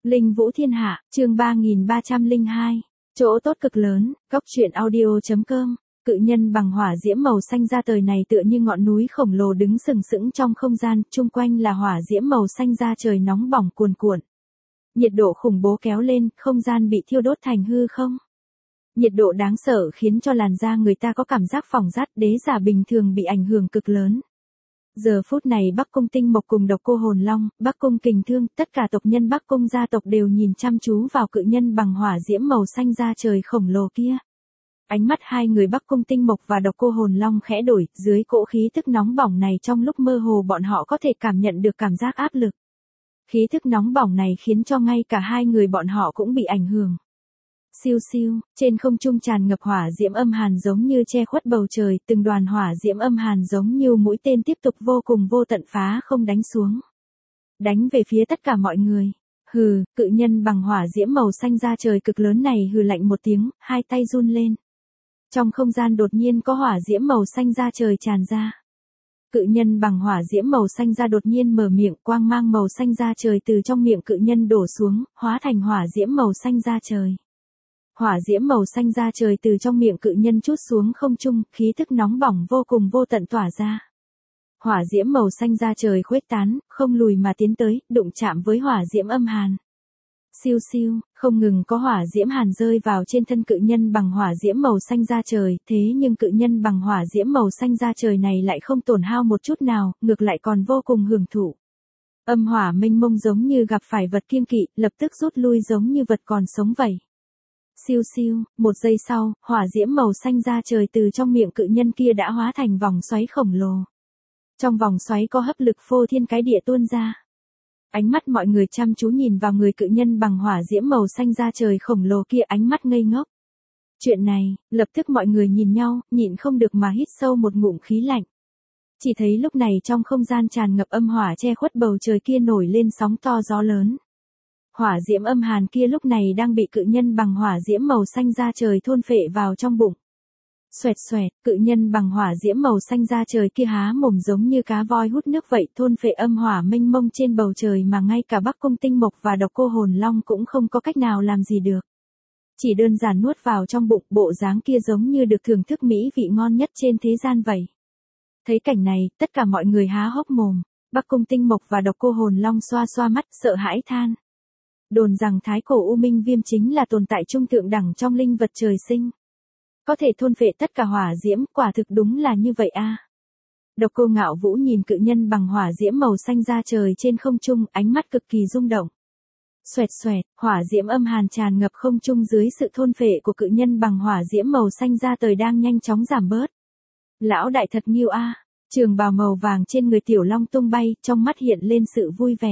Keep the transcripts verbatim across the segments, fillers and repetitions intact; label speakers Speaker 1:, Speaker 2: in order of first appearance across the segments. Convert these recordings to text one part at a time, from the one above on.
Speaker 1: Linh Vũ Thiên Hạ, chương ba nghìn ba trăm lẻ hai. Chỗ tốt cực lớn, góc truyện audio chấm com. Cự nhân bằng hỏa diễm màu xanh ra trời này tựa như ngọn núi khổng lồ đứng sừng sững trong không gian, chung quanh là hỏa diễm màu xanh ra trời nóng bỏng cuồn cuộn. Nhiệt độ khủng bố kéo lên, không gian bị thiêu đốt thành hư không. Nhiệt độ đáng sợ khiến cho làn da người ta có cảm giác phỏng rát, đế giả bình thường bị ảnh hưởng cực lớn. Giờ phút này Bắc Cung Tinh Mộc cùng Độc Cô Hồn Long, Bắc Cung Kình Thương, tất cả tộc nhân Bắc Cung gia tộc đều nhìn chăm chú vào cự nhân bằng hỏa diễm màu xanh ra trời khổng lồ kia. Ánh mắt hai người Bắc Cung Tinh Mộc và Độc Cô Hồn Long khẽ đổi, dưới cỗ khí tức nóng bỏng này trong lúc mơ hồ bọn họ có thể cảm nhận được cảm giác áp lực. Khí tức nóng bỏng này khiến cho ngay cả hai người bọn họ cũng bị ảnh hưởng. Siêu siêu, trên không trung tràn ngập hỏa diễm âm hàn giống như che khuất bầu trời, từng đoàn hỏa diễm âm hàn giống như mũi tên tiếp tục vô cùng vô tận phá không đánh xuống. Đánh về phía tất cả mọi người. Hừ, cự nhân bằng hỏa diễm màu xanh ra trời cực lớn này hừ lạnh một tiếng, hai tay run lên. Trong không gian đột nhiên có hỏa diễm màu xanh ra trời tràn ra. Cự nhân bằng hỏa diễm màu xanh ra đột nhiên mở miệng, quang mang màu xanh ra trời từ trong miệng cự nhân đổ xuống, hóa thành hỏa diễm màu xanh ra trời. Hỏa diễm màu xanh ra trời từ trong miệng cự nhân trút xuống không trung, khí thức nóng bỏng vô cùng vô tận tỏa ra. Hỏa diễm màu xanh ra trời khuếch tán, không lùi mà tiến tới, đụng chạm với hỏa diễm âm hàn. Siêu siêu, không ngừng có hỏa diễm hàn rơi vào trên thân cự nhân bằng hỏa diễm màu xanh ra trời, thế nhưng cự nhân bằng hỏa diễm màu xanh ra trời này lại không tổn hao một chút nào, ngược lại còn vô cùng hưởng thụ. Âm hỏa mênh mông giống như gặp phải vật kiêng kỵ, lập tức rút lui giống như vật còn sống vậy. Siêu siêu, một giây sau, hỏa diễm màu xanh ra trời từ trong miệng cự nhân kia đã hóa thành vòng xoáy khổng lồ. Trong vòng xoáy có hấp lực phô thiên cái địa tuôn ra. Ánh mắt mọi người chăm chú nhìn vào người cự nhân bằng hỏa diễm màu xanh ra trời khổng lồ kia, ánh mắt ngây ngốc. Chuyện này, lập tức mọi người nhìn nhau, nhịn không được mà hít sâu một ngụm khí lạnh. Chỉ thấy lúc này trong không gian tràn ngập âm hỏa che khuất bầu trời kia nổi lên sóng to gió lớn. Hỏa diễm âm hàn kia lúc này đang bị cự nhân bằng hỏa diễm màu xanh ra trời thôn phệ vào trong bụng. Xoẹt xoẹt, cự nhân bằng hỏa diễm màu xanh ra trời kia há mồm giống như cá voi hút nước vậy, thôn phệ âm hỏa mênh mông trên bầu trời mà ngay cả Bắc Cung Tinh Mộc và Độc Cô Hồn Long cũng không có cách nào làm gì được. Chỉ đơn giản nuốt vào trong bụng, bộ dáng kia giống như được thưởng thức mỹ vị ngon nhất trên thế gian vậy. Thấy cảnh này, tất cả mọi người há hốc mồm, Bắc Cung Tinh Mộc và Độc Cô Hồn Long xoa xoa mắt, sợ hãi than. Đồn rằng thái cổ U Minh Viêm chính là tồn tại trung thượng đẳng trong linh vật trời sinh. Có thể thôn phệ tất cả hỏa diễm, quả thực đúng là như vậy a. À. Độc Cô Ngạo Vũ nhìn cự nhân bằng hỏa diễm màu xanh ra trời trên không trung, ánh mắt cực kỳ rung động. Xoẹt xoẹt, hỏa diễm âm hàn tràn ngập không trung dưới sự thôn phệ của cự nhân bằng hỏa diễm màu xanh ra trời đang nhanh chóng giảm bớt. Lão đại thật nghiêu a, à. Trường bào màu vàng trên người Tiểu Long tung bay, trong mắt hiện lên sự vui vẻ.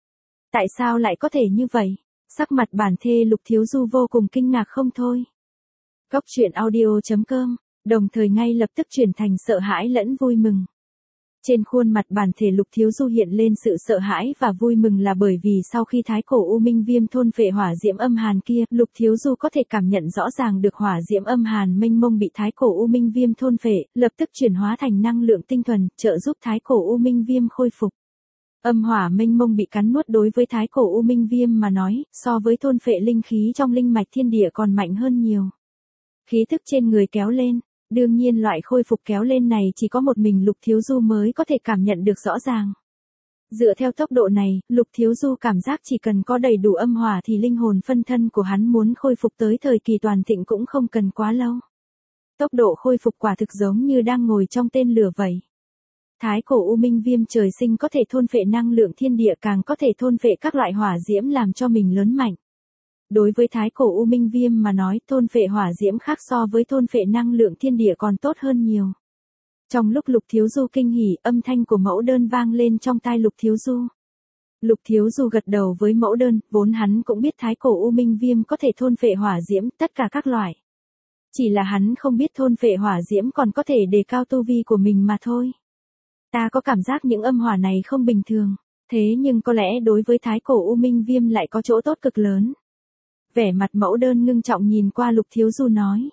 Speaker 1: Tại sao lại có thể như vậy? Sắc mặt bản thê Lục Thiếu Du vô cùng kinh ngạc không thôi. Góc truyện audio chấm com, đồng thời ngay lập tức chuyển thành sợ hãi lẫn vui mừng. Trên khuôn mặt bản thể Lục Thiếu Du hiện lên sự sợ hãi và vui mừng là bởi vì sau khi thái cổ U Minh Viêm thôn phệ hỏa diễm âm hàn kia, Lục Thiếu Du có thể cảm nhận rõ ràng được hỏa diễm âm hàn mênh mông bị thái cổ U Minh Viêm thôn phệ, lập tức chuyển hóa thành năng lượng tinh thuần, trợ giúp thái cổ U Minh Viêm khôi phục. Âm hỏa mênh mông bị cắn nuốt đối với thái cổ U Minh Viêm mà nói, so với thôn phệ linh khí trong linh mạch thiên địa còn mạnh hơn nhiều. Khí thức trên người kéo lên, đương nhiên loại khôi phục kéo lên này chỉ có một mình Lục Thiếu Du mới có thể cảm nhận được rõ ràng. Dựa theo tốc độ này, Lục Thiếu Du cảm giác chỉ cần có đầy đủ âm hỏa thì linh hồn phân thân của hắn muốn khôi phục tới thời kỳ toàn thịnh cũng không cần quá lâu. Tốc độ khôi phục quả thực giống như đang ngồi trong tên lửa vậy. Thái cổ U Minh Viêm trời sinh có thể thôn phệ năng lượng thiên địa, càng có thể thôn phệ các loại hỏa diễm làm cho mình lớn mạnh. Đối với thái cổ U Minh Viêm mà nói, thôn phệ hỏa diễm khác so với thôn phệ năng lượng thiên địa còn tốt hơn nhiều. Trong lúc Lục Thiếu Du kinh hỉ, âm thanh của mẫu đơn vang lên trong tai Lục Thiếu Du. Lục Thiếu Du gật đầu với mẫu đơn, vốn hắn cũng biết thái cổ U Minh Viêm có thể thôn phệ hỏa diễm, tất cả các loại. Chỉ là hắn không biết thôn phệ hỏa diễm còn có thể đề cao tu vi của mình mà thôi. Ta có cảm giác những âm hỏa này không bình thường, thế nhưng có lẽ đối với thái cổ U Minh Viêm lại có chỗ tốt cực lớn. Vẻ mặt mẫu đơn ngưng trọng nhìn qua Lục Thiếu Du nói.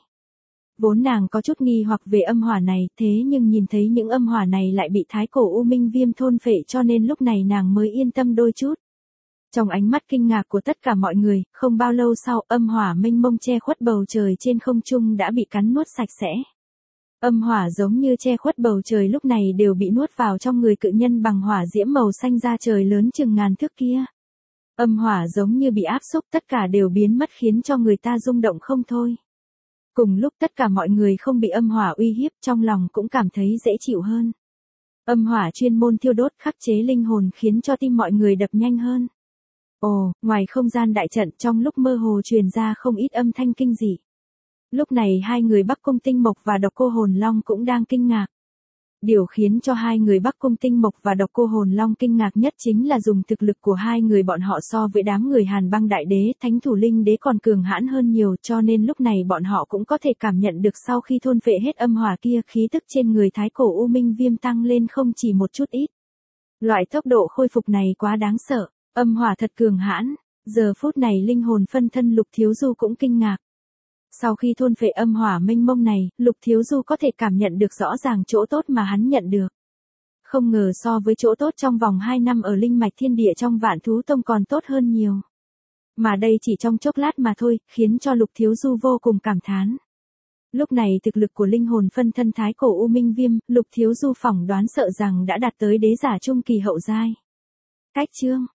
Speaker 1: Vốn nàng có chút nghi hoặc về âm hỏa này, thế nhưng nhìn thấy những âm hỏa này lại bị thái cổ U Minh Viêm thôn phệ cho nên lúc này nàng mới yên tâm đôi chút. Trong ánh mắt kinh ngạc của tất cả mọi người, không bao lâu sau, âm hỏa mênh mông che khuất bầu trời trên không trung đã bị cắn nuốt sạch sẽ. Âm hỏa giống như che khuất bầu trời lúc này đều bị nuốt vào trong người cự nhân bằng hỏa diễm màu xanh da trời lớn chừng ngàn thước kia. Âm hỏa giống như bị áp xúc, tất cả đều biến mất khiến cho người ta rung động không thôi. Cùng lúc tất cả mọi người không bị âm hỏa uy hiếp, trong lòng cũng cảm thấy dễ chịu hơn. Âm hỏa chuyên môn thiêu đốt khắc chế linh hồn khiến cho tim mọi người đập nhanh hơn. Ồ, ngoài không gian đại trận trong lúc mơ hồ truyền ra không ít âm thanh kinh dị. Lúc này hai người Bắc Cung Tinh Mộc và Độc Cô Hồn Long cũng đang kinh ngạc. Điều khiến cho hai người Bắc Cung Tinh Mộc và Độc Cô Hồn Long kinh ngạc nhất chính là dùng thực lực của hai người bọn họ so với đám người Hàn Băng Đại Đế, Thánh Thủ Linh Đế còn cường hãn hơn nhiều, cho nên lúc này bọn họ cũng có thể cảm nhận được sau khi thôn phệ hết âm hỏa kia, khí tức trên người Thái Cổ U Minh Viêm tăng lên không chỉ một chút ít. Loại tốc độ khôi phục này quá đáng sợ, âm hỏa thật cường hãn. Giờ phút này linh hồn phân thân Lục Thiếu Du cũng kinh ngạc. Sau khi thôn phệ âm hỏa mênh mông này, Lục Thiếu Du có thể cảm nhận được rõ ràng chỗ tốt mà hắn nhận được. Không ngờ so với chỗ tốt trong vòng hai năm ở linh mạch thiên địa trong Vạn Thú Tông còn tốt hơn nhiều. Mà đây chỉ trong chốc lát mà thôi, khiến cho Lục Thiếu Du vô cùng cảm thán. Lúc này thực lực của linh hồn phân thân Thái Cổ U Minh Viêm, Lục Thiếu Du phỏng đoán sợ rằng đã đạt tới đế giả trung kỳ hậu giai. Cách chương